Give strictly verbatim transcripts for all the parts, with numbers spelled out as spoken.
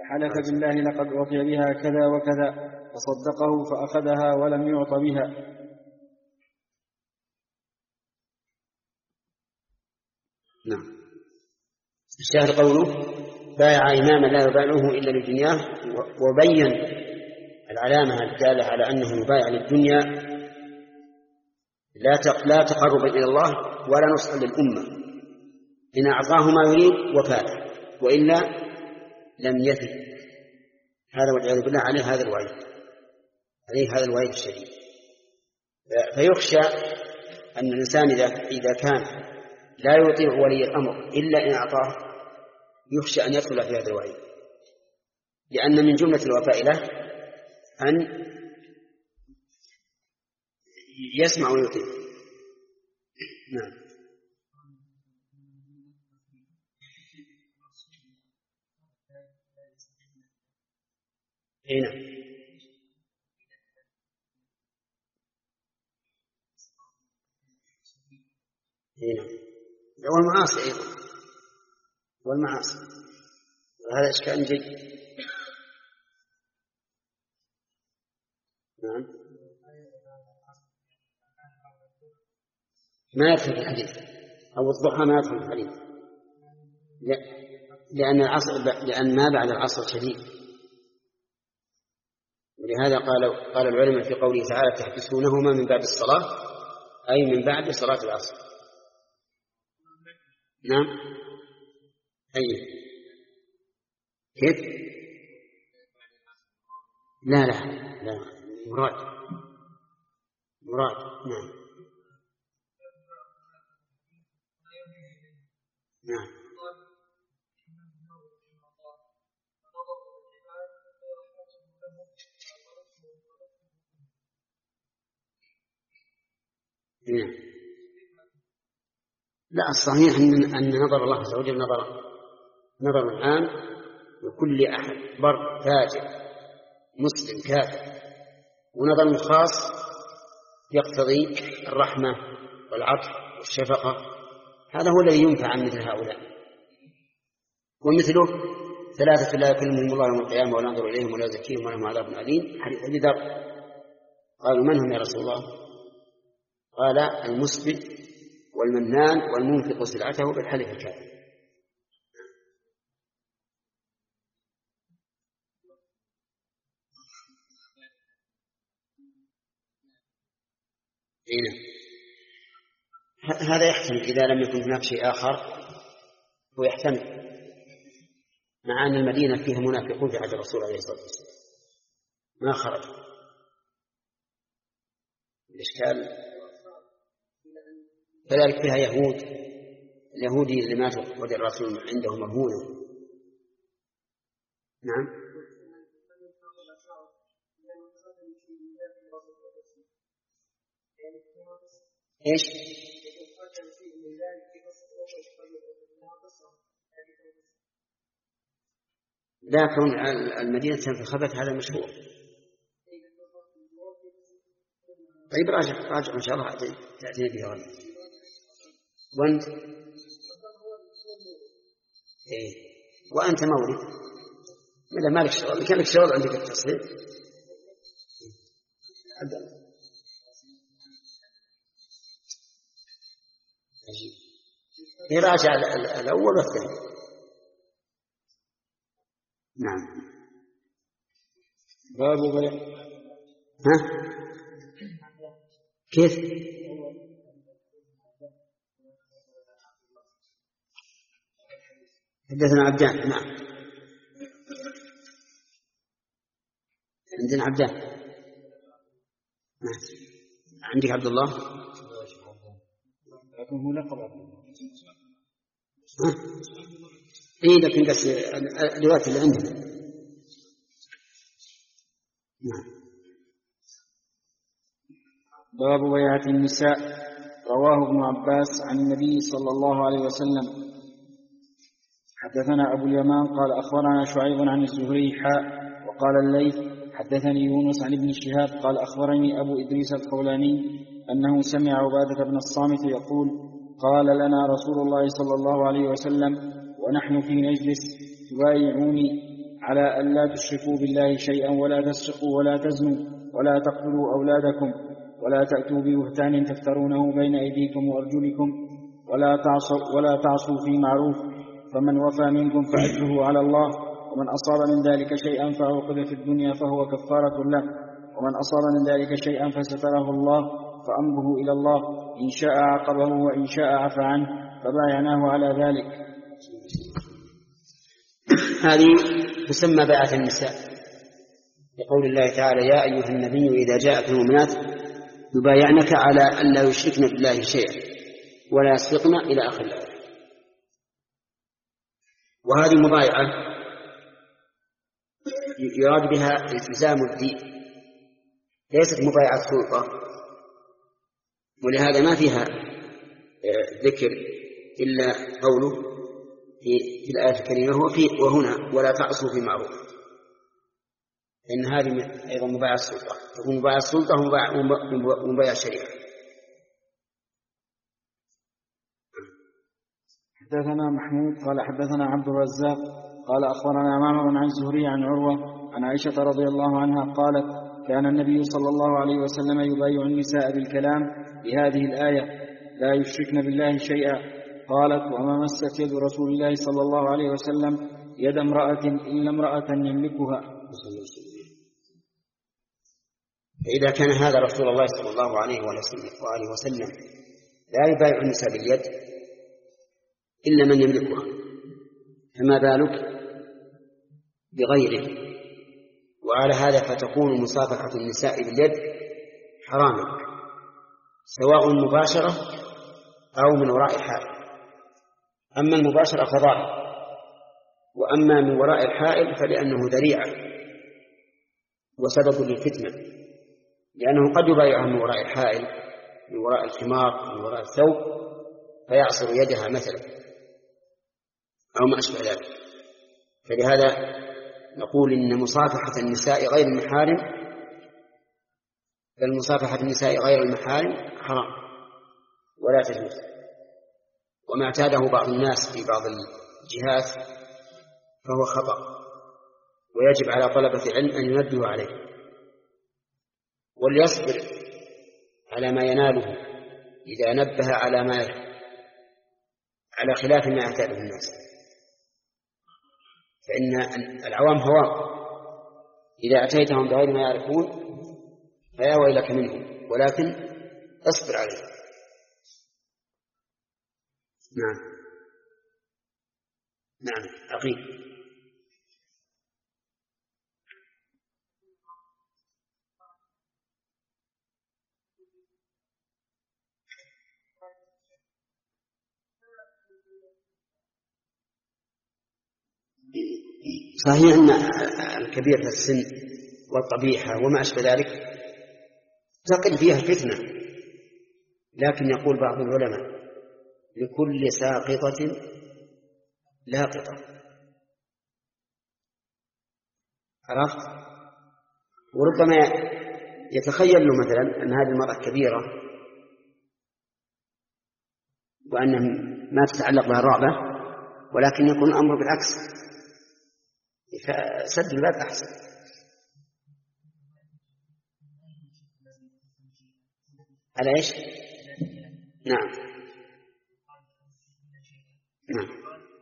حلف بالله لقد أعطي بها كذا وكذا، فصدقه فأخذها ولم يعط بها. نعم. الشاهد قوله بايع إماما لا يبايعه إلا لدنياه، وبين العلامة الدالة على أنه يبايع للدنيا لا تقرب إلى الله ولا نصح للأمة. إن أعطاه ما يريد وفاته، وإلا لم يثب. هذا والعياذ بالله عليه هذا الوعيد، عليه هذا الوعيد الشديد. فيخشى أن الإنسان إذا كان لا يطيع ولي الأمر إلا إن أعطاه، يخشى أن يدخل في هذا الوعيد، لأن من جملة الوفاء له أن يسمع ويطيع. نعم. هنا هنا والمعاصي أيضا، والمعاصي، وهذا إشكال جيد. نعم. ما يدخل في الحديث، أو الضحى ما يدخل في الحديث، لأن العصر لأن ما بعد العصر شديد. ولهذا قال قال العلماء في قوله تعالى تحبسونهما من بعد الصلاة، أي من بعد صلاة العصر. نعم. أي كيف؟ لا لا لا مراد مراد. نعم. نعم. لا، الصحيح أن نظر الله عز وجل نظر نظر عام لكل أحد، بر فاجر مسلم كافر، ونظر خاص يقتضي الرحمة والعطف والشفقة. هذا هو الذي ينفع عن مثل هؤلاء. ومثله ثلاثة لا يكلمهم الله يوم القيامة ولا ينظر إليهم ولا يزكيهم ولهم عذاب أليم، حديث أبي ذر. قالوا من هم يا رسول الله؟ قال المسبل والمنان والمنفق سلعته بالحلف الكاذب. هذا يحتمل إذا لم يكن هناك شيء آخر، ويحتمل مع أن المدينة فيها منافقون في عهد الرسول عليه الصلاة والسلام ما خرجوا. الإشكال كذلك فيها يهود، اليهودي اللي ماتوا وجه الرسول عنده مرهونة. نعم. إيش؟ لكن المدينة انتخبت هذا مشروع. طيب راجع راجع إن شاء الله تأتينا به غدا. وأنت إيه وأنت مولد ماذا مالك شغل؟ كان لك شغل عندك التصريف. يراجع الأول والثاني. نعم. باب بيع. ها كيف؟ حدثنا عبدان. نعم. عندنا عبدان. نعم. عندك عبد الله. لكن هو لقب عبد الله. إيه لكن بس الروايات اللي عندنا. نعم. باب بيعة النساء. رواه ابن عباس عن النبي صلى الله عليه وسلم. حدثنا أبو اليمان قال أخبرنا شعيب عن الزهري حاء وقال الليث حدثني يونس عن ابن شهاب قال أخبرني أبو إدريس الخولاني أنه سمع عبادة بن الصامت يقول قال لنا رسول الله صلى الله عليه وسلم ونحن في مجلس تبايعوني على أن لا تشركوا بالله شيئا ولا تسرقوا ولا تزنوا ولا تقتلوا أولادكم ولا تأتوا ببهتان تفترونه بين أيديكم وأرجلكم ولا تعصوا, ولا تعصوا في معروف فمن وفى منكم فأجره على الله ومن أصاب من ذلك شيئا فعوقب في الدنيا فهو كفارة له ومن أصاب من ذلك شيئا فستره الله فأمره إلى الله إن شاء عاقبه وإن شاء عفى عنه فبايعناه على ذلك. هذه تسمى بيعة النساء لقول الله تعالى يا أيها النبي إذا جاءك المؤمنات يبايعنك على أن لا يشركن بالله شيئا ولا يسرقن إلى آخر الآية. وهذه مبايعة يراد بها التزام الدين ليست مبايعة سلطة، ولهذا ما فيها ذكر إلا قوله في الآية الكريمة وهنا ولا تعصوا في معروف، لأن هذه أيضا مبايعة السلطة، تكون مبايعة السلطة ومبايعة الشريعة. حدثنا محمود قال حدثنا عبد الرزاق قال أخبرنا معمر عن الزهري عن عروة عن عائشة رضي الله عنها قالت كان النبي صلى الله عليه وسلم يبايع النساء بالكلام بهذه الآية لا يشركن بالله شيئا. قالت وما مست يد رسول الله صلى الله عليه وسلم يد امرأة إلا امرأة يملكها. فإذا كان هذا رسول الله صلى الله عليه وآله وسلم لا يبايع النساء باليد إلا من يملكها، فما بالك بغيره؟ وعلى هذا فتكون مصافحة النساء باليد حراما سواء مباشرة أو من وراء الحائل. أما المباشرة فظاهر، وأما من وراء الحائل فلأنه ذريعة وسبب للفتنة، لأنه قد يبايعها من وراء الحائل من وراء الخمار من وراء الثوب فيعصر يدها مثلا أو ما أشبه ذلك. فلهذا نقول إن مصافحة النساء غير المحارم بل مصافحة النساء غير المحارم حرام ولا تجوز، وما اعتاده بعض الناس في بعض الجهات فهو خطأ، ويجب على طلبة العلم أن ينبهوا عليه وليصبر على ما يناله إذا نبه على ما على خلاف ما اعتاده الناس، فإن العوام هوام إذا أتيتهم بغير ما يعرفون فيا ويلك منهم، ولكن اصبر عليه. نعم نعم عقيل. صحيح أن الكبير في السن والطبيحة وما أشبه ذلك تقل فيها الفتنة، لكن يقول بعض العلماء لكل ساقطة لاقطة، عرفت؟ وربما يتخيل له مثلا أن هذه المرأة كبيرة وأن ما تتعلق بها الرغبة، ولكن يكون الأمر بالعكس، فسد الباب أحسن. على إيش؟ نعم نعم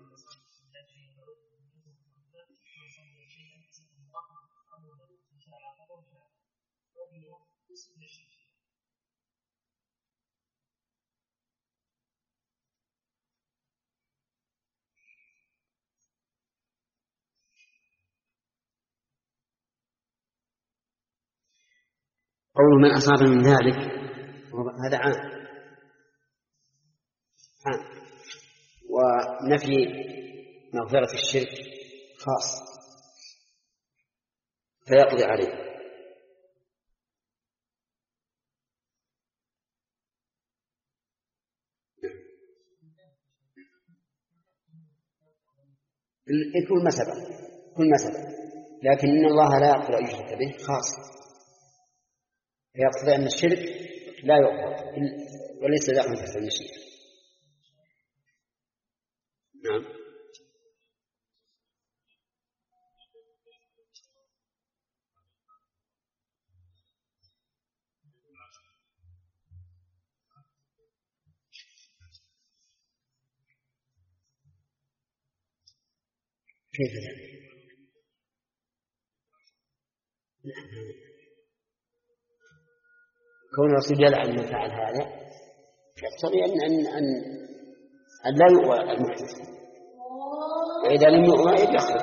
قول من أصاب من ذلك هذا عام عام، ونفي مغفرة الشرك خاص فيقضي عليه. كل ما سبق كل ما سبق، لكن إن الله لا يغفر أن يشرك به خاص، فيقتضي أن الشرك لا يغفر وليس داخلا تحت المشيئة. نعم كيف ذلك؟ كون الرسول يلعن من فعل هذا يقتضي أن أن أن أن لا يؤوى المحدث، وإذا لم يؤوى يخرج.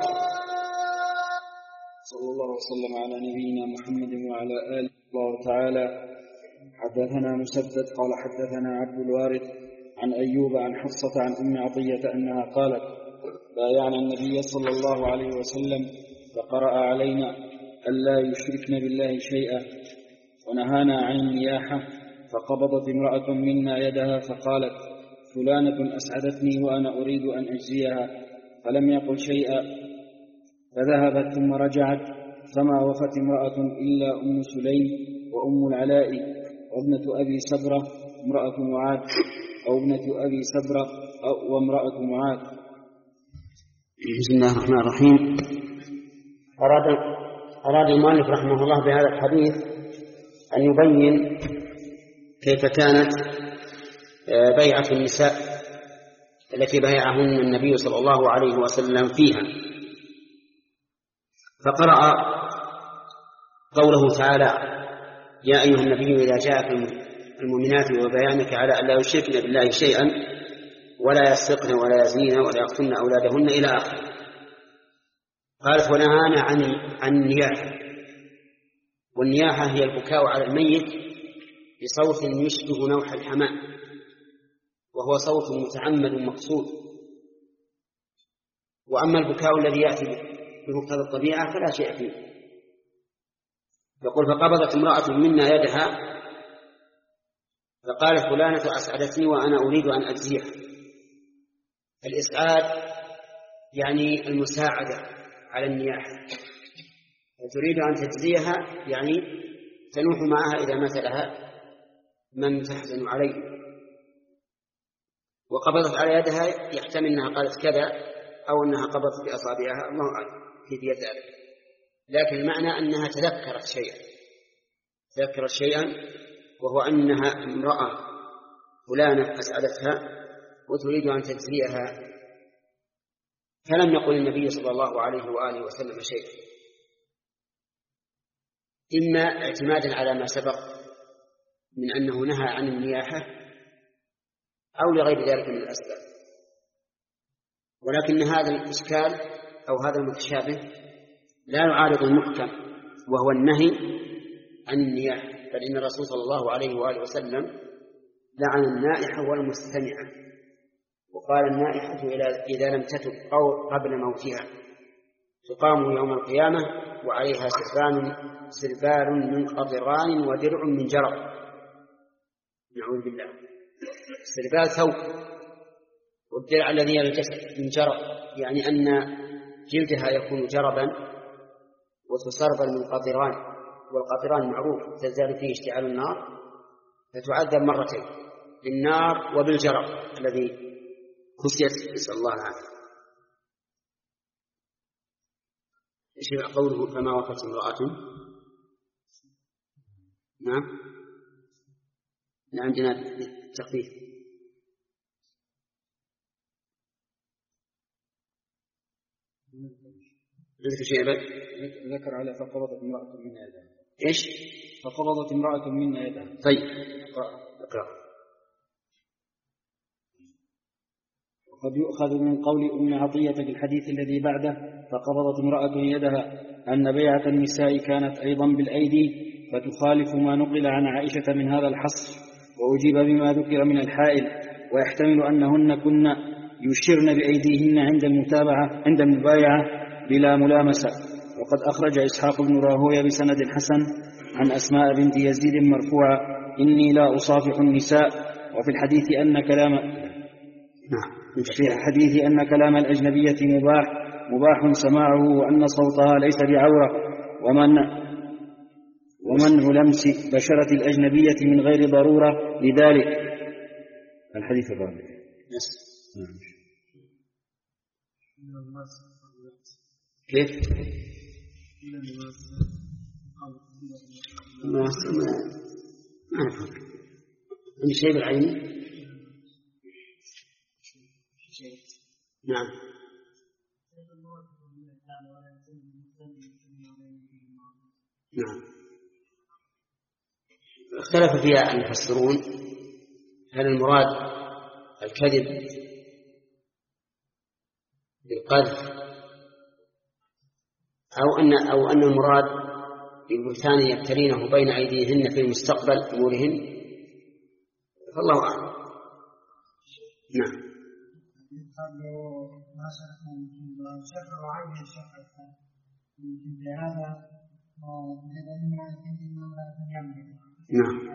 صلى الله وسلم على نبينا محمد وعلى آله الله تعالى. حدثنا مسدد قال حدثنا عبد الوارث عن أيوب عن حفصة عن أم عطية أنها قالت: بايعنا النبي صلى الله عليه وسلم فقرأ علينا ألا يشركن بالله شيئا ونهانا عن النياحة، فقبضت امرأة منا يدها فقالت: فلانة أسعدتني وأنا أريد أن أجزيها، فلم يقل شيئا، فذهبت ثم رجعت، فما وفت امرأة إلا أم سليم وأم العلاء وابنة أبي سبرة امرأة معاذ أو ابنة أبي سبرة أو وامرأة معاذ. بسم الله الرحمن الرحيم. أراد أراد المؤلف رحمه الله بهذا الحديث أن يبين كيف كانت بيعة النساء التي بايعهن النبي صلى الله عليه وسلم فيها. فقرأ قوله تعالى: يا أيها النبي إذا جاءك المؤمنات وبيانك على أن لا يشركن بالله شيئا ولا يسرقن ولا يزنين ولا يقتلن أولادهن إلى آخره. قالت: ونهانا عن عن النياحة. والنياحة هي البكاء على الميت بصوت يشبه نوح الحمام، وهو صوت متعمد مقصود. وأما البكاء الذي يأتي بمقتضى الطبيعة فلا شيء فيه. يقول: فقبضت امرأة منا يدها فقالت: فلانة أسعدتني وأنا أريد أن أجزيها. الإسعاد يعني المساعدة على النياحة، وتريد أن تجزيها يعني تنوح معها إذا مات لها من تحزن عليه. وقبضت على يدها يحتمل أنها قالت كذا أو أنها قبضت بأصابعها، الله أعلم كيفية ذلك، لكن المعنى أنها تذكرت شيئا تذكرت شيئا وهو أنها امرأة فلانة أسعدتها وتريد أن تجزيها. فلم يقل النبي صلى الله عليه وآله وسلم شيئا، إما اعتمادا على ما سبق من أنه نهى عن النياحة أو لغير ذلك من الأسباب. ولكن هذا الإشكال أو هذا المتشابه لا يعارض المحكم وهو النهي عن النياحة، بل إن الرسول صلى الله عليه وآله وسلم لعن النائحة والمستمعة، وقال: النائحة إذا لم تتب أو قبل موتها تقام يوم القيامة وعليها سربان سربال من قطران ودرع من جرب. نعوذ بالله. السربال ثوب، والدرع الذي يلبس من جرب يعني أن جلدها يكون جربا، وتسربل من قطران، والقطران معروف تزداد فيه اشتعال النار، فتعذب مرتين بالنار وبالجرب الذي كسيت، نسأل الله العافية. ايش قوله: فما وفت امرأة؟ نعم، عندنا تخفيف. ذكر شيء بل ذكر على فقبضت امرأة منا يدها. ايش؟ فقبضت امرأة منا يدها. طيب اقرأ. وقد يؤخذ من قول أم عطية في الحديث الذي بعده: فقبضت امرأة يدها، أن بيعة النساء كانت أيضا بالأيدي، فتخالف ما نقل عن عائشة من هذا الحصر، وأجيب بما ذكر من الحائل، ويحتمل أنهن كن يشرن بأيديهن عند المتابعة عند المبايعة بلا ملامسة. وقد أخرج إسحاق بن راهويه بسند حسن عن أسماء بنت يزيد مرفوعة: إني لا أصافح النساء. وفي الحديث أن كلام في الحديث أن كلام الأجنبية مباح مباح سماعه، وأن صوتها ليس بعورة، ومن ومنع لمس بشرة الأجنبية من غير ضرورة لذلك. الحديث الرابع. كيف؟ ما أعرف عندي شيء بالعين. نعم. نعم. اختلف فيها المفسرون هل المراد الكذب بالقذف أو أن أو أن المراد بالبهتان يبتلينه بين أيديهن في مستقبل أمورهن، فالله أعلم. نعم. نعم.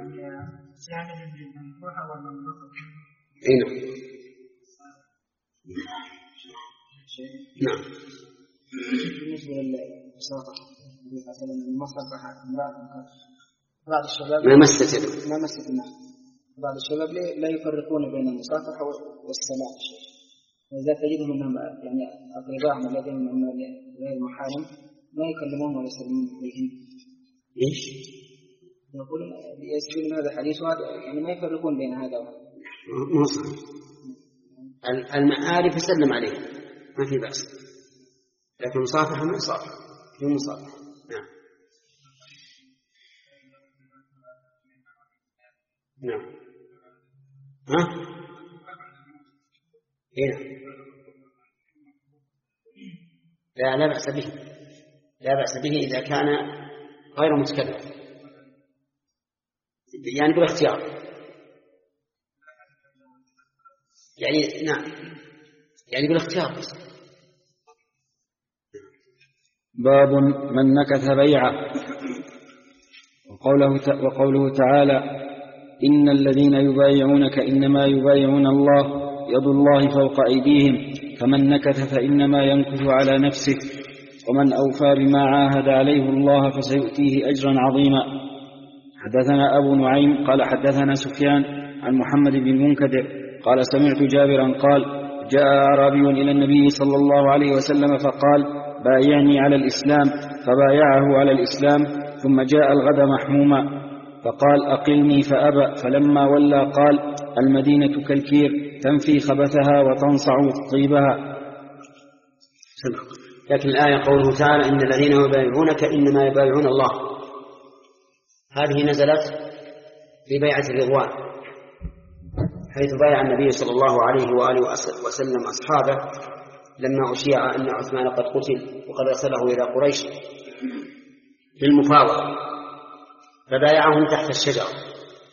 نعم. بالنسبة للمسافة مثلا المصافحة بعض الشباب ما مست ما مست الناس بعض الشباب لا يفرقون بين المصافحة والسماع، وإذا تجدهم أنهم يعني أقربائهم الذين هم غير محارم ما يكلمون ولا يسلمون عليهم. إيش؟ يقولون يسجلون هذا الحديث وهذا، يعني ما يفرقون بين هذا وهذا. مو صحيح. المعارف يسلم عليه ما في بأس، لكن مصافحة ما صافحة في مصافحة. نعم. نعم. ها؟ هنا لا لا بأس به، لا بأس به إذا كان غير متكلف، يعني بالاختيار. يعني نعم، يعني بالاختيار. باب من نكث بيعه. وقوله, وقوله تعالى: إن الذين يبايعونك إنما يبايعون الله يد الله فوق أيديهم فمن نكث فإنما ينكث على نفسه ومن أوفى بما عاهد عليه الله فسيؤتيه أجرا عظيما. حدثنا أبو نعيم قال حدثنا سفيان عن محمد بن المنكدر قال سمعت جابرا قال: جاء أعرابي إلى النبي صلى الله عليه وسلم فقال: بايعني على الإسلام، فبايعه على الإسلام، ثم جاء الغد محموما فقال: أقلني فأبى، فلما ولى قال: المدينة كالكير تنفي خبثها وتنصع طيبها. لكن الآية قوله تعالى: إن الذين يبايعونك إنما يبايعون الله، هذه نزلت في بيعة الرضوان، حيث بايع النبي صلى الله عليه وآله وسلم أصحابه لما أشيع أن عثمان قد قتل وقد أرسله إلى قريش للمفاوضة، فبايعهم تحت الشجرة.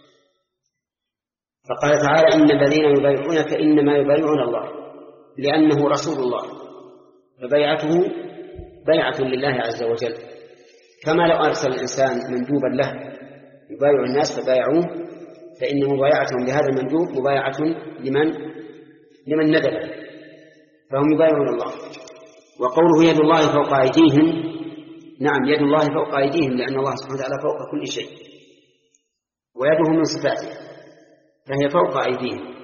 فقال تعالى: إن الذين يبايعونك إنما يبايعون الله، لأنه رسول الله، فبيعته بيعة لله عز وجل، كما لو أرسل الإنسان مندوبا له يبايع الناس فبايعوه، فإن مبايعتهم لهذا المندوب مبايعة لمن لمن ندب، فهم يبايعون الله. وقوله يد الله فوق أيديهم، نعم يد الله فوق أيديهم، لأن الله سبحانه وتعالى فوق كل شيء، ويده من صفاته فهي فوق أيديهم.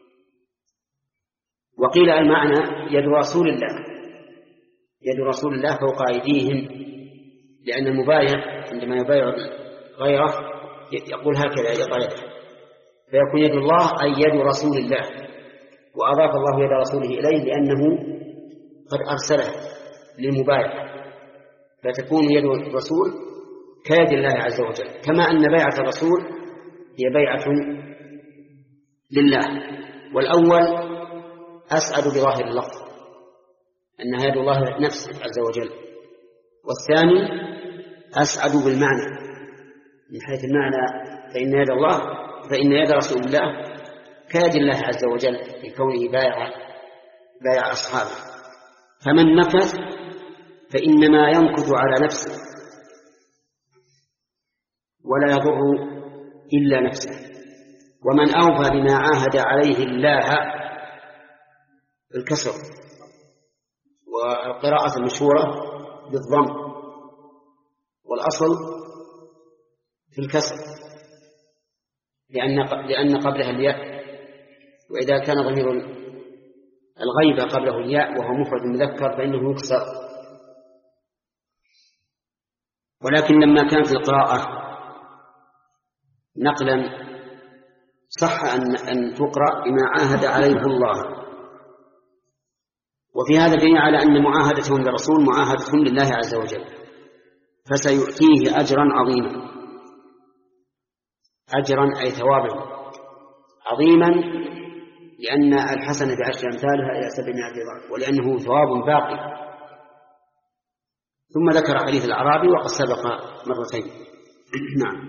وقيل المعنى يد رسول الله، يد رسول الله فوق أيديهم، لأن المبايع عندما يبايع غيره يقول هكذا يضع يده، فيكون يد الله أي يد رسول الله، وأضاف الله يد رسوله إليه لأنه قد أرسله للمبايع، فتكون يد الرسول كيد الله عز وجل، كما أن بيعة الرسول هي بيعة لله. والأول أسعد بظاهر اللفظ أنها يد الله نفسه عز وجل، والثاني أسعد بالمعنى من حيث المعنى، فإن يد الله فإن يد رسول الله كيد الله عز وجل لكونه بايع بايع أصحابه. فمن نكث فإنما ينكث على نفسه ولا يضر إلا نفسه، ومن أوفى بما عاهد عليه الله الكسر، والقراءة المشهورة بالضم، والأصل في الكسر لأن لأن قبلها الياء، وإذا كان ضمير الغيبة قبله الياء وهو مفرد مذكر فإنه يكسر. ولكن لما كانت القراءة نقلا صح أن أن تقرأ بما عاهد عليه الله. وفي هذا دليل على أن معاهدتهم للرسول معاهدة لله عز وجل، فسيؤتيه أجرا عظيما، أجرا أي ثوابا عظيما، لأن الحسنة بعشر أمثالها إلى سبعمائة ضعف، ولأنه ثواب باقي. ثم ذكر حديث الأعرابي وقد سبق مرتين. نعم.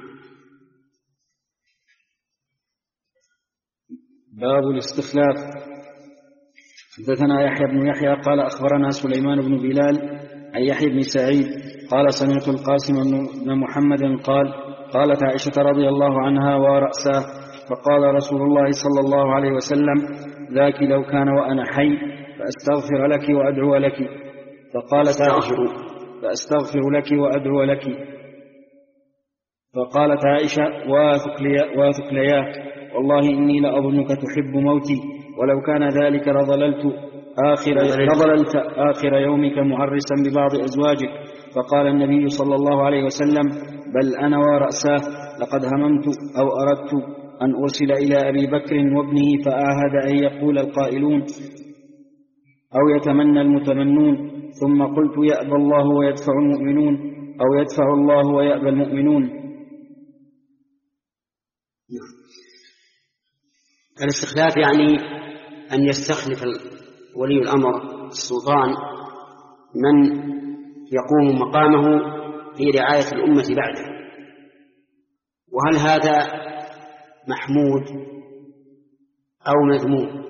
باب الاستخلاف. حدثنا يحيى بن يحيى قال أخبرنا سليمان بن بلال عن يحيى بن سعيد قال سمعت القاسم بن محمد قال قالت عائشة رضي الله عنها ورأسه فقال رسول الله صلى الله عليه وسلم ذاك لو كان وأنا حي فأستغفر لك وأدعو لك. فقالت عائشة فأستغفر لك وأدعو لك. فقالت عائشة واثق لياك والله إني لأظنك تحب موتي ولو كان ذلك لظللت آخر, لظللت آخر يومك معرسا ببعض أزواجك. فقال النبي صلى الله عليه وسلم بل أنا ورأساه لقد هممت أو أردت أن أرسل إلى أبي بكر وابنه فآهد أن يقول القائلون أو يتمنى المتمنون ثم قلت يأبى الله ويدفع المؤمنون أو يدفع الله ويأبى المؤمنون. الاستخلاف يعني أن يستخلف ولي الأمر السلطان من يقوم مقامه في رعاية الأمة بعده. وهل هذا محمود أو مذموم؟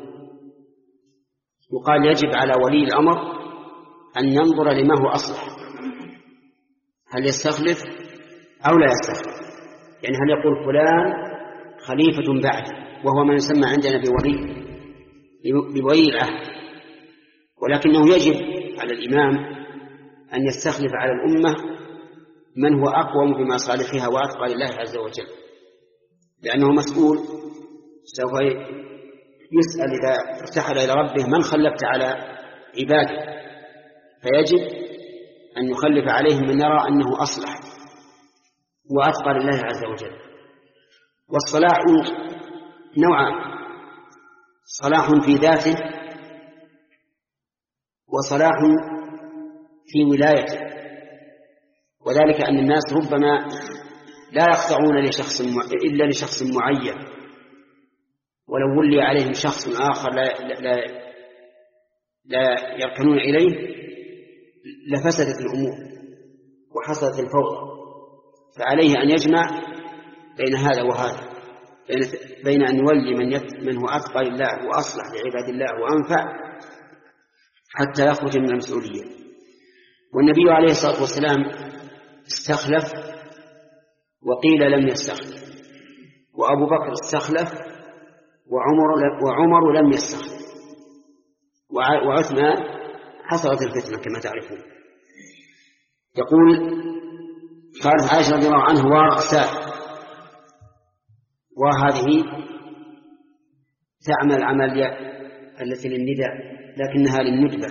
يقال يجب على ولي الأمر أن ينظر لما هو أصلح، هل يستخلف أو لا يستخلف، يعني هل يقول فلان خليفة بعده وهو ما يسمى عندنا بولي بولي العهد، ولكنه يجب على الإمام أن يستخلف على الأمة من هو أقوم بمصالحها وأتقى لله عز وجل، لأنه مسؤول سوف يسأل إذا ارتحل إلى ربه من خلفت على عباده، فيجب أن يخلف عليهم من يرى أنه أصلح وأتقى لله عز وجل. والصلاح نوعان: صلاح في ذاته وصلاح في ولايته، وذلك أن الناس ربما لا يخضعون لشخص إلا لشخص معين، ولو ولي عليهم شخص آخر لا, لا, لا يركنون إليه لفسدت الأمور وحصلت الفوضى. فعليه أن يجمع بين هذا وهذا، بين أن يولي من, من هو أتقى لله وأصلح لعباد الله وأنفع حتى يخرج من المسؤولية. والنبي عليه الصلاة والسلام استخلف وقيل لم يستخلف، وأبو بكر استخلف وعمر, وعمر لم يستخلف، وعثمان حصلت الفتنة كما تعرفون. يقول قالت عائشة رضي الله عنها ورأساه، وهذه تعمل عملية التي للنداء لكنها للندبة،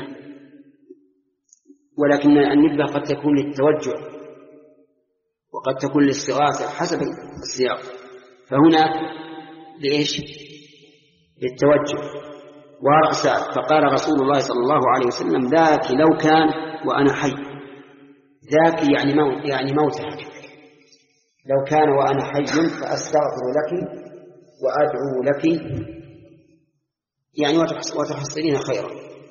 ولكن الندبة قد تكون للتوجع وقد تكون للاستغاثة حسب السياق، فهنا لإيش؟ للتوجع. ورأساه فقال رسول الله صلى الله عليه وسلم ذاك لو كان وأنا حي، ذاك يعني موت يعني موتها، لو كان وأنا حي فأستغفر لك وأدعو لك، يعني وتحصلين خيرا.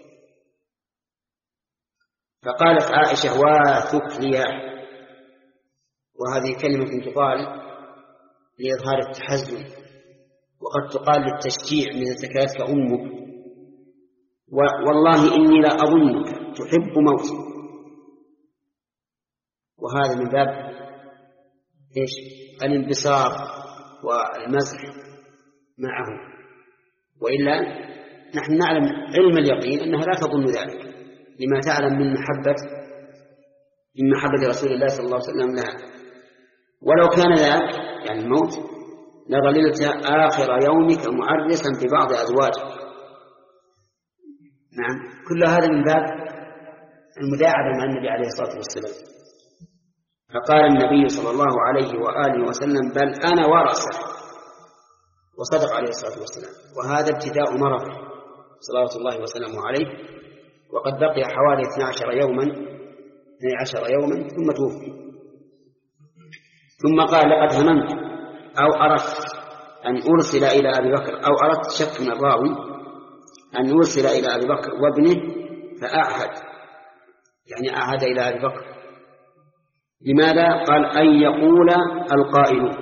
فقالت عائشة واثق لياه، وهذه كلمة تقال لإظهار التحزن، وقد تقال للتشجيع من زكاتك أمك، والله إني لا أظنك تحب موتي. وهذا من باب إيش؟ الانبساط والمزح معه، وإلا نحن نعلم علم اليقين أنها لا تظن ذلك لما تعلم من محبة من محبة رسول الله صلى الله عليه وسلم لها. ولو كان ذاك يعني الموت لظللت آخر يومك معرسا ببعض أزواجك. نعم، كل هذا من باب المداعبة مع النبي عليه الصلاة والسلام. فقال النبي صلى الله عليه وآله وسلم: بل أنا ورثه. وصدق عليه الصلاة والسلام. وهذا ابتداء مرضه صلوات الله وسلامه عليه، وقد بقي حوالي اثني عشر يوما اثني عشر يوما ثم توفي. ثم قال: لقد هممت أو أردت أن أرسل إلى أبي بكر، أو أردت شك من الراوي أن أرسل إلى أبي بكر وابنه فأعهد، يعني أعهد إلى أبي بكر. لماذا؟ قال: أن يقول القائلون،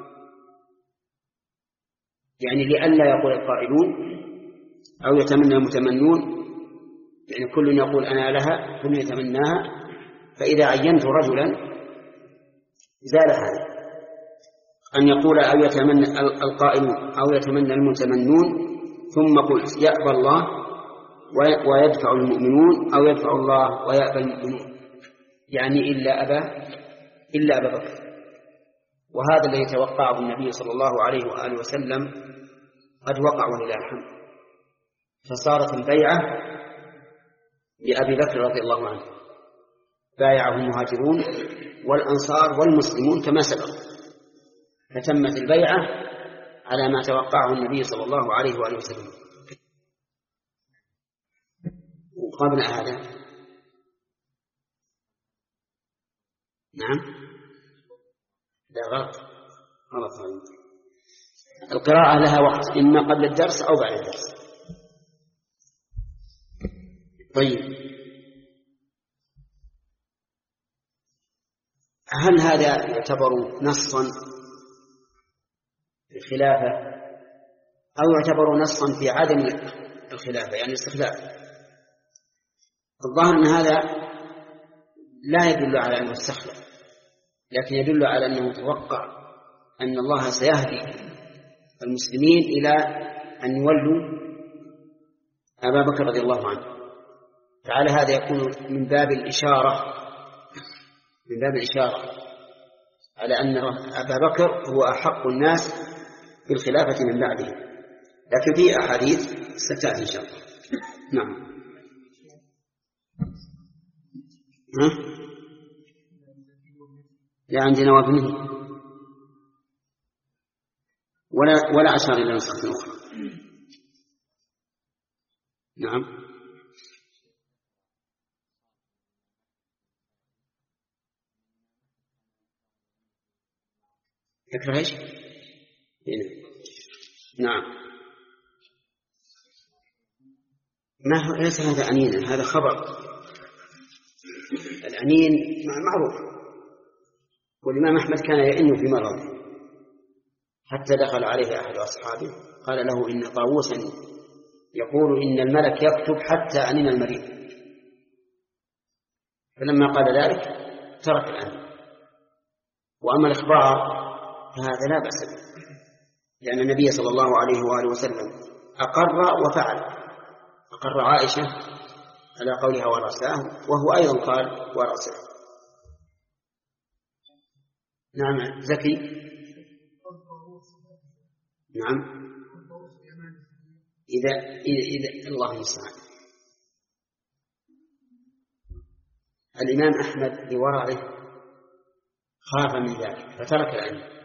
يعني لئلا يقول القائلون أو يتمنى المتمنون، يعني كل يقول أنا لها، كل يتمناها، فإذا عينت رجلا زال هذا. أن يقول أو يتمنى القائلون أو يتمنى المتمنون، ثم قلت يأبى الله ويدفع المؤمنون، أو يدفع الله ويأبى المؤمنون، يعني إلا أبا إلا أبا بكر. وهذا الذي توقعه النبي صلى الله عليه وآله وسلم قد وقع ولله الحمد، فصارت البيعة لأبي بكر رضي الله عنه، بايعه المهاجرون والأنصار والمسلمون كما سبق، فتمت البيعة على ما توقعه النبي صلى الله عليه وآله وسلم. وقبل هذا نعم لا غلط غلط القراءة لها وقت، إما قبل الدرس أو بعد الدرس. طيب، هل هذا يعتبر نصا في الخلافة أو يعتبر نصا في عدم الخلافة، يعني استخلاف؟ الظاهر أن هذا لا يدل على أنه استخلف، لكن يدل على أنه توقع أن الله سيهدي المسلمين إلى أن يولوا أبا بكر رضي الله عنه. فعلى هذا يكون من باب الإشارة من باب الإشارة على أن أبا بكر هو أحق الناس بالخلافة من بعده، لكن في أحاديث ستأتي إن شاء الله. نعم. ها؟ لا عندنا وابنه ولا ولا أشار إلى نسخة أخرى. نعم. يكره ايش؟ نعم. ما ليس هذا أنينا، هذا خبر. الأنين معروف، والإمام أحمد كان يئن في مرض حتى دخل عليه أحد أصحابه قال له: إن طاووسا يقول إن الملك يكتب حتى أنين المريض. فلما قال ذلك ترك الأنين. وأما الإخبار فهذا لا بأس به، لأن النبي صلى الله عليه وآله وسلم أقر وفعل. أقر عائشة على قولها ورثاه، وهو أيضا قال ورثه. نعم. زكي. نعم. إذا إذا, إذا الله المستعان. الإمام أحمد لورعه خاف من ذلك فترك الأنين،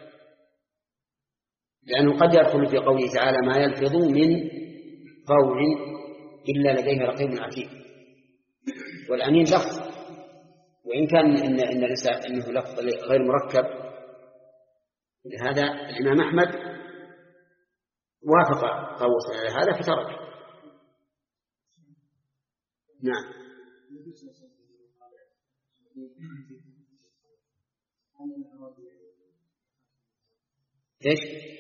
لأنه قد يدخل في قوله تعالى: ما يلفظ من قول إلا لديه رقيب عتيد. والأنين لفظ، وإن كان إن إن إنه لفظ غير مركب. لهذا الإمام أحمد وافق طاووس على هذا فترك. نعم. إيش؟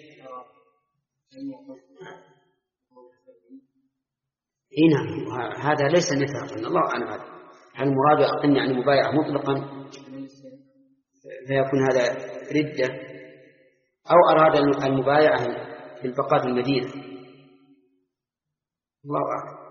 إيه نعم. هذا ليس نفاقا، الله أعلم. هذا هل المراد أقل يعني مبايعة مطلقا فيكون هذا ردة، أو أراد المبايعة في البقاء في المدينة؟ الله أعلم.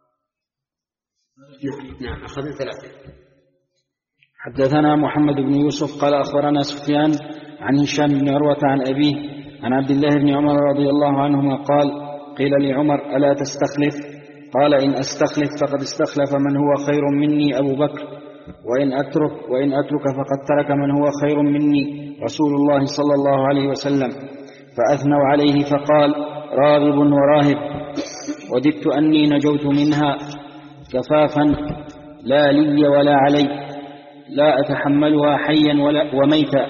نعم. نعم. أخذنا ثلاثة. حدثنا محمد بن يوسف قال أخبرنا سفيان عن هشام بن عروة عن أبيه عن عبد الله بن عمر رضي الله عنهما قال: قيل لعمر: ألا تستخلف؟ قال: إن أستخلف فقد استخلف من هو خير مني أبو بكر. وإن أترك, وإن أترك فقد ترك من هو خير مني رسول الله صلى الله عليه وسلم. فأثنوا عليه فقال: راغب وراهب. وددت أني نجوت منها كفافا لا لي ولا علي، لا أتحملها حيا ولا وميتا.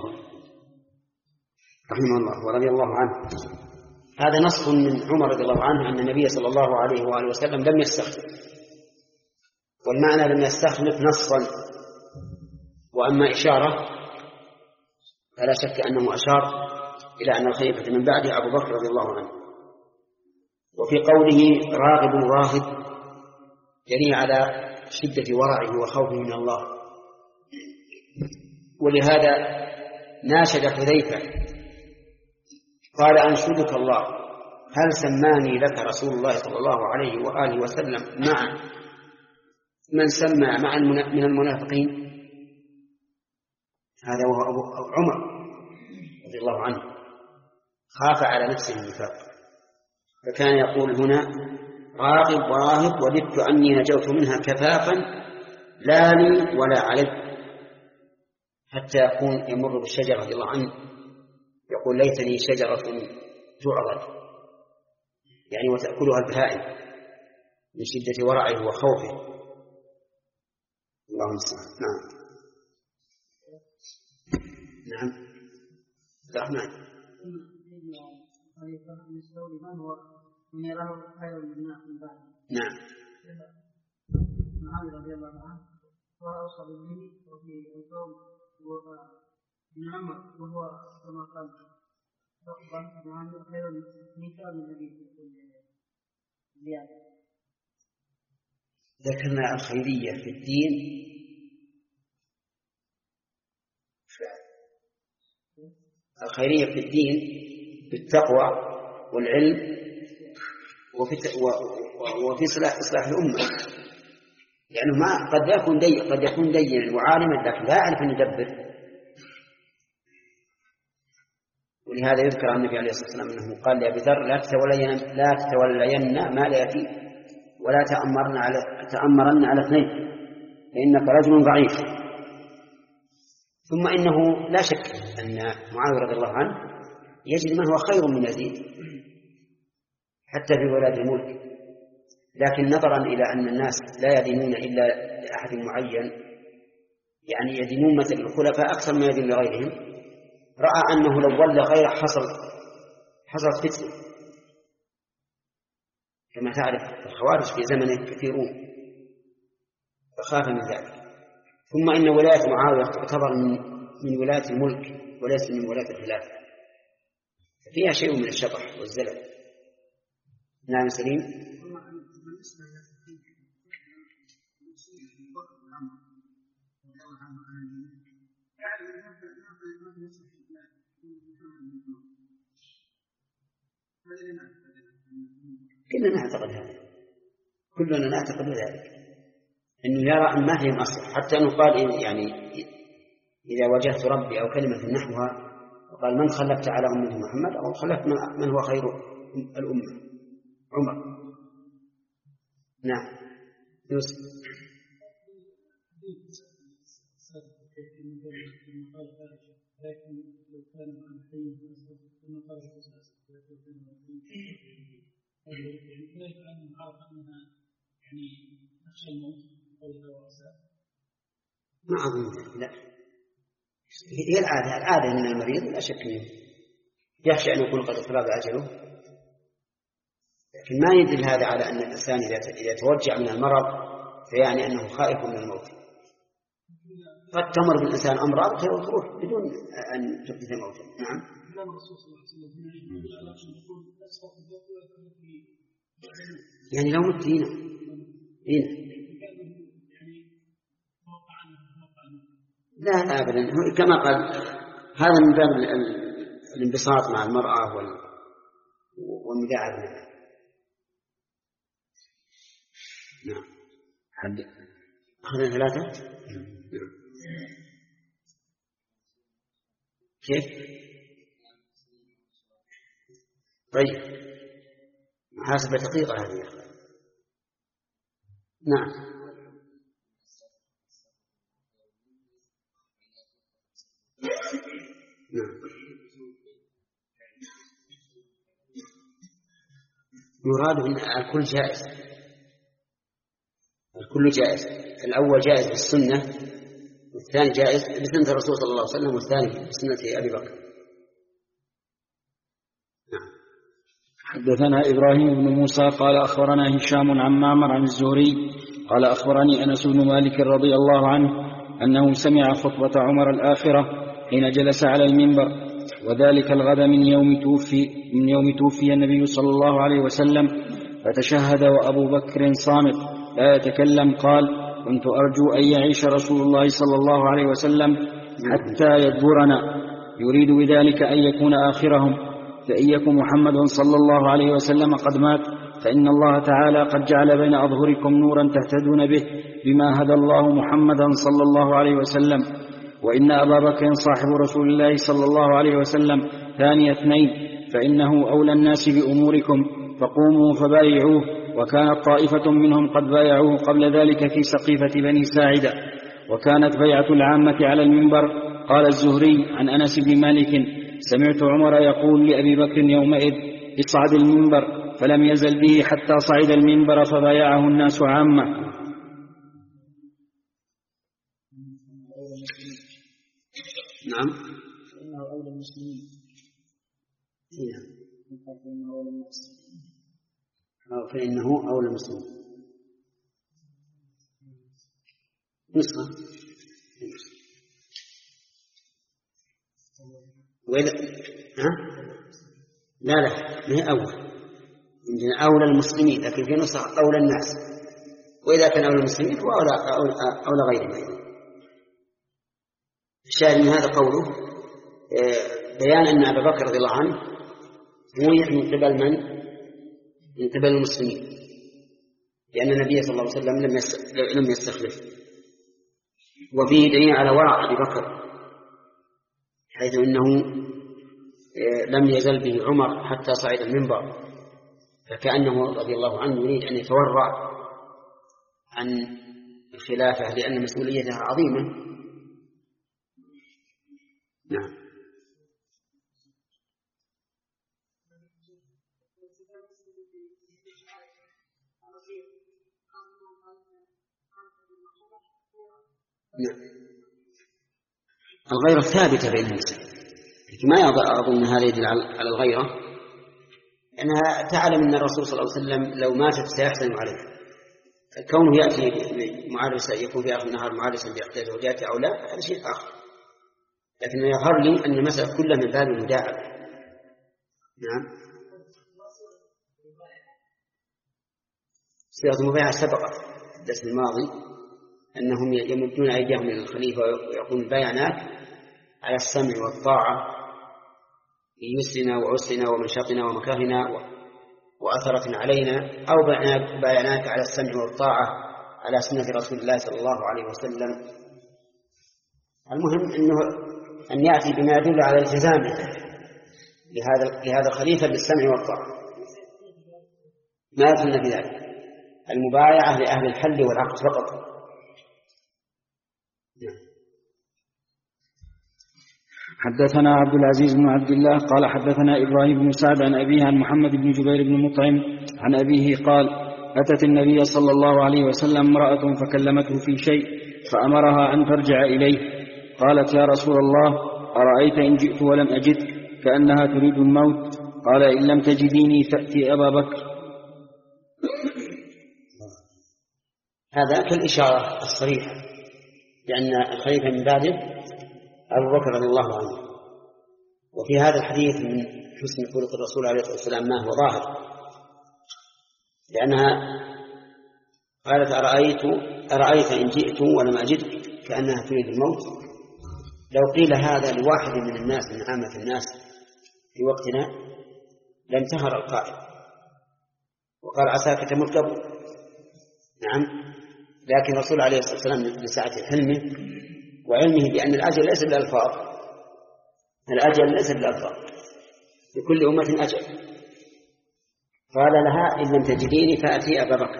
رحمه الله ورضي الله عنه. هذا نص من عمر رضي الله عنه أن النبي صلى الله عليه وآله وسلم لم يستخلف، والمعنى لم يستخلف نصا. وأما إشارة فلا شك أنه أشار إلى أن الخليفة من بعده أبو بكر رضي الله عنه. وفي قوله راغب راهب يعني على شدة ورعه وخوفه من الله. ولهذا ناشد حذيفة قال: أنشدك الله، هل سماني لك رسول الله صلى الله عليه وآله وسلم مع من سمى مع من المنافقين؟ هذا وهو أبو عمر رضي الله عنه خاف على نفسه النفاق، فكان يقول هنا: راغب وراهب، وددت أني نجوت منها كفافا لا لي ولا علي، حتى يكون يمر بالشجرة رضي الله عنه يقول: ليتني شجرة تعضد، يعني وتأكلها البهائم من شدة ورعه وخوفه. اللهم المستعان. نعم نعم الرحمن. نعم معاوية رضي الله عنه وأوصى به وفي القوم وابن عمر وهو كما قال رقبة معاوية خير مثال النبي زيادة. ذكرنا الخيرية في الدين الخيرية في الدين بالتقوى والعلم وفي وفي إصلاح إصلاح الأمة، يعني ما قد يكون دي قد يكون دينا وعالما لكن لا يعرف أن يدبر. ولهذا يذكر عن النبي عليه الصلاة والسلام أنه قال لأبي ذر: لا تتولين لا تتولين ما لا يأتي ولا تأمرن على تأمرن على اثنين فإنك رجل ضعيف. ثم إنه لا شك أن معاوية رضي الله عنه يجد من هو خير من يزيد حتى في ولاة الملك، لكن نظرا إلى أن الناس لا يدينون إلا لأحد معين، يعني يدينون مثل الخلفاء أكثر ما يدين لغيرهم، رأى أنه لو ولى غيره حصل حصلت فتنة، كما تعرف الخوارج في زمنه كثيرون، فخاف من ذلك. ثم إن ولاية معاوية تعتبر من, من ولاية الملك وليس من ولاية الخلافة، فيها شيء من الشطح والزلل. نعم سليم. كلنا نعتقد هذا كلنا نعتقد ذلك أنه يرى أن ما هي مصلحة، حتى أنه قال يعني إذا واجهت ربي أو كلمة نحوها وقال: من خلفت على أمة محمد أو خلفت من هو خير الأمة عمر. نعم يوسف. ما أظن لا، هي العادة العادة من المريض لا شك منه يخشى أن يكون قد اقترب أجله، لكن ما يدل هذا على أن الإنسان إذا توجع من المرض فيعني أنه خائف من الموت. قد تمر بالإنسان أمراض وتروح بدون أن تحدث موتا. نعم. يعني لو مت هنا هنا لا أبدا، كما قال هذا من باب الانبساط مع المرأة والمداعبة لها. نعم. حد أخذنا ثلاثة. كيف؟ طيب محاسبة دقيقة هذه. نعم. نعم. يراد أن الكل جائز، الكل جائز. الأول جائز بالسنة، والثاني جائز بسنة الرسول صلى الله عليه وسلم، والثاني بسنة أبي بكر. نعم. حدثنا إبراهيم بن موسى قال أخبرنا هشام عن معمر عن الزهري قال أخبرني أنس بن مالك رضي الله عنه أنه سمع خطبة عمر الآخرة حين جلس على المنبر، وذلك الغد من يوم توفي من يوم توفي النبي صلى الله عليه وسلم، فتشهد وأبو بكر صامت لا يتكلم. قال: كنت أرجو أن يعيش رسول الله صلى الله عليه وسلم حتى يدبرنا، يريد بذلك أن يكون آخرهم، فإن يكن محمد صلى الله عليه وسلم قد مات فإن الله تعالى قد جعل بين أظهركم نورا تهتدون به بما هدى الله محمدا صلى الله عليه وسلم، وإن أبا بكر صاحب رسول الله صلى الله عليه وسلم ثاني اثنين، فإنه أولى الناس بأموركم، فقوموا فبايعوه. وكانت طائفة منهم قد بايعوه قبل ذلك في سقيفة بني ساعدة، وكانت بيعة العامة على المنبر. قال الزهري عن أنس بن مالك: سمعت عمر يقول لأبي بكر يومئذ: اصعد المنبر، فلم يزل به حتى صعد المنبر فبايعه الناس عامة. نعم. فإنه أولى المسلمين. فإنه أولى الناس. فإنه أولى المسلمين. نسخة. وإذا ها؟ لا لا ما هي أول، عندنا أولى المسلمين، لكن في نسخة أولى الناس، وإذا كان أولى المسلمين هو أولى, أولى, أولى غيرهم. الشاهد من هذا قوله بيان أن أبا بكر رضي الله عنه مويع من قبل من؟ من قبل المسلمين، لأن النبي صلى الله عليه وسلم لم يستخلف. وفيه دليل على ورع أبي بكر، حيث إنه لم يزل به عمر حتى صعد المنبر، فكأنه رضي الله عنه يريد أن يتورع عن الخلافة لأن مسؤوليتها عظيمة. نعم. الغيرة ثابتة بين النساء، لكن ما أظن هذا يدل على الغيرة، لأنها تعلم أن الرسول صلى الله عليه وسلم لو ماتت سيحزن عليها. كونه يأتي معرسا يكون في آخر النهار معرسا بإحدى زوجاته أو لا، هذا شيء آخر، لكن يظهر لي أن المسألة كلها من باب المداعبة. نعم. صيغة المبايعة سبقت في الدرس الماضي أنهم يمدون أيديهم إلى الخليفة ويقولون بايعناك على السمع والطاعة في يسرنا وعسرنا ومنشطنا ومكاهنا وأثرة علينا، أو بايعناك على السمع والطاعة على سنة رسول الله صلى الله عليه وسلم. المهم أنه أن يأتي بما يدل على التزامه لهذا لهذا الخليفة بالسمع والطاعة، ما يدخلنا في ذلك. المبايعة لأهل الحل والعقد فقط. حدثنا عبد العزيز بن عبد الله قال حدثنا إبراهيم بن سعد عن أبيه عن محمد بن جبير بن مطعم عن أبيه قال: أتت النبي صلى الله عليه وسلم امرأة فكلمته في شيء فأمرها أن ترجع إليه. قالت: يا رسول الله، أرأيت إن جئت ولم أجدك؟ كأنها تريد الموت. قال: إن لم تجديني فأتي أبا بكر. هذا كالإشارة الصريحة لأن الخليفة من بعده أبو بكر رضي الله عنه. وفي هذا الحديث من حسن خلق الرسول عليه الصلاة والسلام ما هو ظاهر، لأنها قالت: أرأيت أرأيت إن جئت ولم أجدك كأنها تريد الموت. لو قيل هذا لواحد من الناس من عامة الناس في وقتنا لانتهر القائل وقال: عساك تمت قبل. نعم، لكن الرسول عليه الصلاة والسلام لسعة حلمه وعلمه بأن الأجل ليس بالألفاظ، الأجل ليس بالألفاظ، لكل أمة أجل. قال لها: إن لم تجديني فأتي أبا بكر.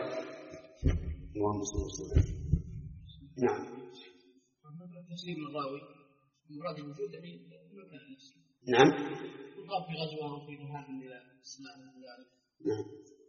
اللهم صل وسلم. نعم. تسليم الراوي المراد الوجود في مكان الإسلام. نعم. يضاف في غزوة أو في جهاد إلى الإسلام. نعم.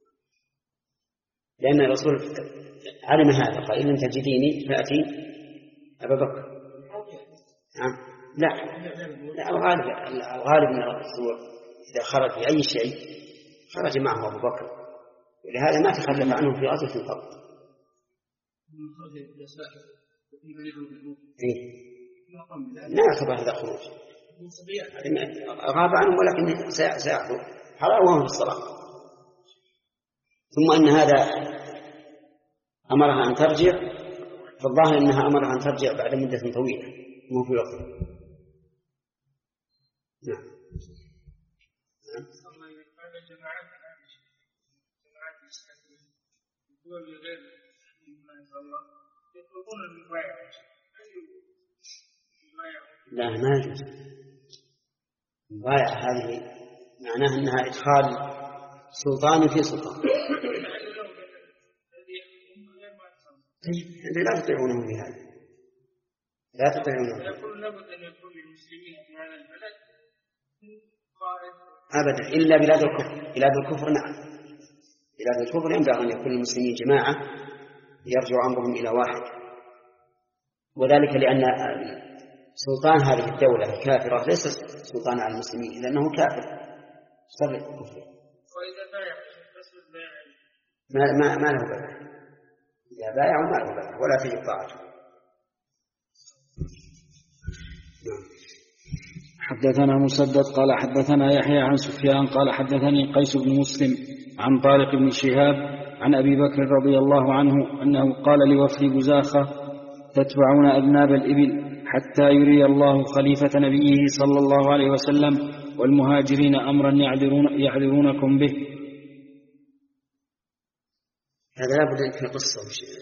لأن الرسول علم هذا قال إن لم تجديني فأتي أبا بكر. نعم. لا لا الغالب الغالب من الرسول إذا خرج في أي شيء خرج معه أبو بكر، ولهذا ما تخلف عنه في غزوة قط. إيه. لا يعتبر هذا خروج، غاب عنه ولكن سيخرج حرام وهو في الصلاة. ثم أن هذا أمرها أن ترجع، فالظاهر أنها أمرها أن ترجع بعد مدة طويلة مو في وقت. نعم. لا ما يجوز. المبايعة هذه معناها أنها إدخال سلطان في سلطان. طيب لا تطيعونه بهذا، لا تطيعونه. يقول لابد أن يكون للمسلمين في هذا البلد أبدا إلا بلاد الكفر. بلاد الكفر نعم، بلاد الكفر ينبغي أن يكون المسلمين جماعة يرجع أمرهم إلى واحد، وذلك لأن سلطان هذه الدولة الكافرة ليس سلطان على المسلمين لأنه كافر صار الكفر. وإذا بايع ما ما ما له بيع، إذا بايع ما له بيع ولا تجب طاعته. حدثنا مسدد قال حدثنا يحيى عن سفيان قال حدثني قيس بن مسلم عن طارق بن شهاب عن أبي بكر رضي الله عنه أنه قال لوفد بزاخة تتبعون أذناب الإبل حتى يري الله خليفة نبيه صلى الله عليه وسلم والمهاجرين أمرا يعذرون يعذرونكم به. هذا لا بد أن في قصة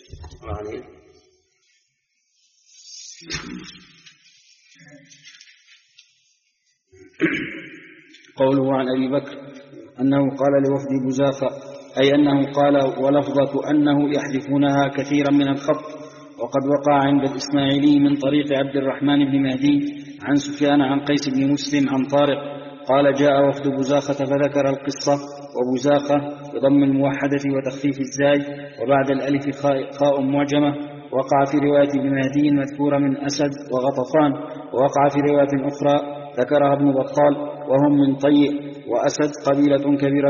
قوله عن أبي بكر أنه قال لوفد بزاخة أي أنه قال ولفظة أنه يحذفونها كثيرا من الخط. وقد وقع عند الإسماعيلي من طريق عبد الرحمن بن مهدي عن سفيان عن قيس بن مسلم عن طارق قال جاء وفد بزاخة فذكر القصة وبزاخة بضم الموحدة وتخفيف الزاي وبعد الألف خاء معجمة. وقع في رواية ابن مهدي المذكورة من أسد وغطفان، ووقع في رواية أخرى ذكرها ابن بطال وهم من طيء وأسد قبيلة كبيرة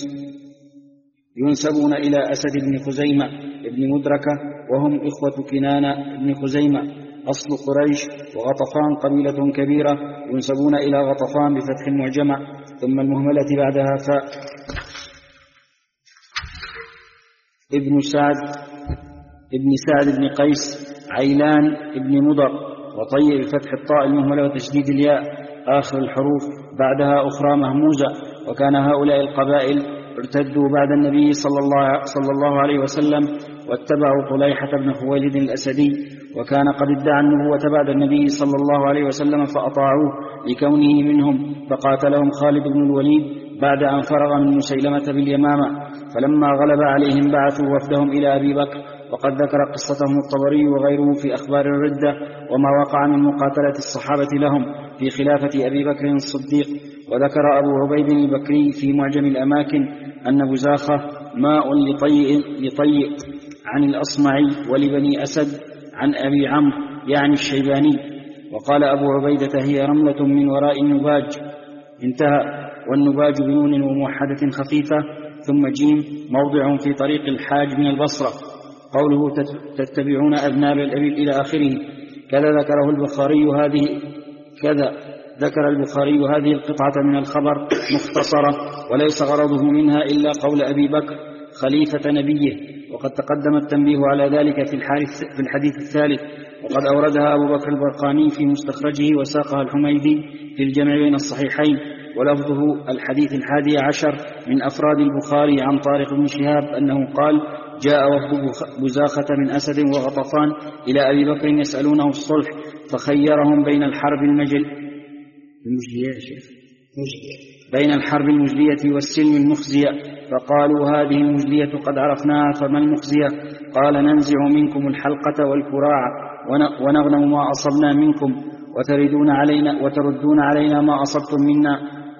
ينسبون إلى أسد بن خزيمة ابن مدركة وهم إخوة كنانة بن خزيمة أصل قريش. وغطفان قبيلة كبيرة ينسبون إلى غطفان بفتح المعجمة ثم المهملة بعدها فاء. ابن سعد ابن سعد بن قيس عيلان ابن مضر وطيء بفتح الطاء المهملة وتشديد الياء آخر الحروف بعدها أخرى مهموزة. وكان هؤلاء القبائل ارتدوا بعد النبي صلى الله, صلى الله عليه وسلم واتبعوا طليحة بن خويلد الأسدي وكان قد ادعى النبوة بعد النبي صلى الله عليه وسلم فأطاعوه لكونه منهم فقاتلهم خالد بن الوليد بعد أن فرغ من مسيلمة باليمامة. فلما غلب عليهم بعثوا وفدهم إلى أبي بكر وقد ذكر قصتهم الطبري وغيره في أخبار الردة وما وقع من مقاتلة الصحابة لهم في خلافة أبي بكر الصديق. وذكر أبو عبيد البكري في معجم الأماكن أن بزاخة ماء لطيء, لطيء عن الأصمعي ولبني أسد عن أبي عمرو يعني الشيباني. وقال أبو عبيدة هي رملة من وراء النباج انتهى. والنباج بنون وموحدة خفيفة ثم جيم موضع في طريق الحاج من البصرة. قوله تتبعون أذناب الإبل إلى آخره. كذا ذكره البخاري هذه كذا ذكر البخاري هذه القطعة من الخبر مختصرة وليس غرضه منها إلا قول أبي بكر خليفة نبيه. وقد تقدم التنبيه على ذلك في الحديث الثالث. وقد أوردها أبو بكر البرقاني في مستخرجه وساقها الحميدي في الجمع بين الصحيحين. ولفظه الحديث الحادي عشر من أفراد البخاري عن طارق بن شهاب أنه قال جاء وفد بزاخة من أسد وغطفان إلى أبي بكر يسألونه الصلح فخيرهم بين الحرب المجل المجلية شيخ بين الحرب المجلية والسلم المخزية فقالوا هذه المجلية قد عرفناها فما المخزية؟ قال ننزع منكم الحلقة والكراع ونغنم ما أصبنا منكم وتردون علينا, وتردون علينا ما أصبتم منا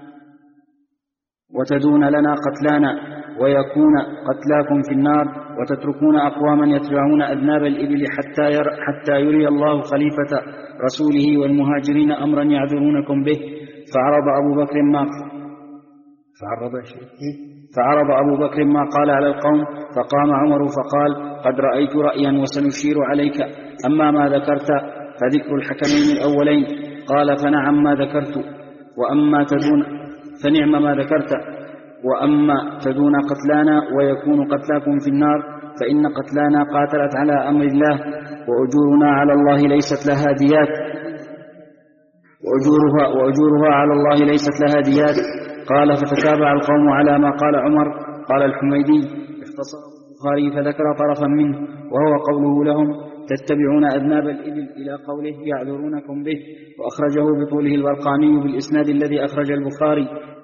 وتدون لنا قتلانا ويكون قتلاكم في النار، وتتركون أقواما يتبعون أذناب الإبل حتى, ير حتى يري الله خليفة رسوله والمهاجرين أمرا يعذرونكم به. فعرض أبو بكر ما فعرض, فعرض أبو بكر ما قال على القوم، فقام عمر فقال: قد رأيت رأيا وسنشير عليك، أما ما ذكرت فذكر الحكمين الأولين. قال: فنعم ما ذكرت، وأما تدون فنعم ما ذكرت، وأما تدون قتلانا ويكون قتلاكم في النار، فإن قتلانا قاتلت على أمر الله، وأجورنا على الله ليست لها ديات وأجورها, وأجورها على الله ليست لها ديات. قال: فتتابع القوم على ما قال عمر. قال الحميدي: اختصر البخاري فذكر طرفا منه، وهو قوله لهم: تتبعون أذناب الإبل إلى قوله: يعذرونكم به. وأخرجه بطوله البرقاني بالإسناد الذي أخرج البخاري